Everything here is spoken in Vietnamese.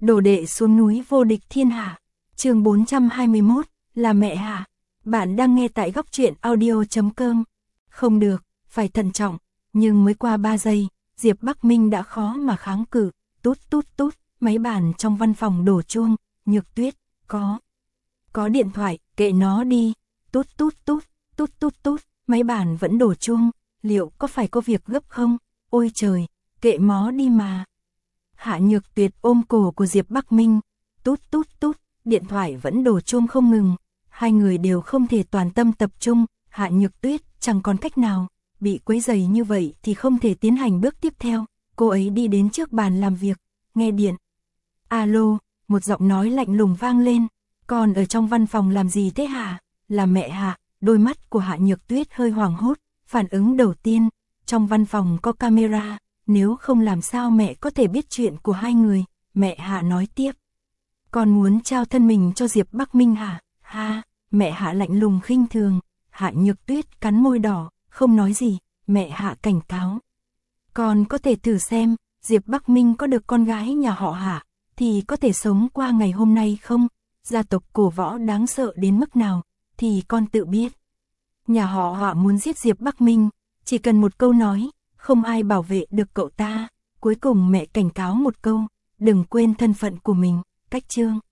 Đồ đệ xuống núi vô địch thiên hạ. Chương 421, là mẹ hạ. Bạn đang nghe tại góc truyện audio.com. Không được, phải thận trọng, nhưng mới qua 3 giây, Diệp Bắc Minh đã khó mà kháng cự. Tút tút tút, máy bàn trong văn phòng đổ chuông. Nhược Tuyết, có điện thoại, kệ nó đi. Tút tút tút, tút tút tút, máy bàn vẫn đổ chuông. Liệu có phải có việc gấp không? Ôi trời, kệ mó đi mà. Hạ Nhược Tuyết ôm cổ của Diệp Bắc Minh. Tút tút tút, điện thoại vẫn đổ chuông không ngừng. Hai người đều không thể toàn tâm tập trung. Hạ Nhược Tuyết chẳng còn cách nào. Bị quấy rầy như vậy thì không thể tiến hành bước tiếp theo. Cô ấy đi đến trước bàn làm việc, nghe điện. Alo, một giọng nói lạnh lùng vang lên. Con ở trong văn phòng làm gì thế hả? Là mẹ Hạ. Đôi mắt của Hạ Nhược Tuyết hơi hoảng hốt. Phản ứng đầu tiên, trong văn phòng có camera. Nếu không làm sao mẹ có thể biết chuyện của hai người. Mẹ Hạ nói tiếp. Con muốn trao thân mình cho Diệp Bắc Minh hả? Ha, mẹ Hạ lạnh lùng khinh thường. Hạ Nhược Tuyết cắn môi đỏ, không nói gì. Mẹ Hạ cảnh cáo. Con có thể thử xem, Diệp Bắc Minh có được con gái nhà họ Hạ, thì có thể sống qua ngày hôm nay không? Gia tộc cổ võ đáng sợ đến mức nào, thì con tự biết. Nhà họ Hạ muốn giết Diệp Bắc Minh, chỉ cần một câu nói, không ai bảo vệ được cậu ta. Cuối cùng mẹ cảnh cáo một câu, đừng quên thân phận của mình, cách chương.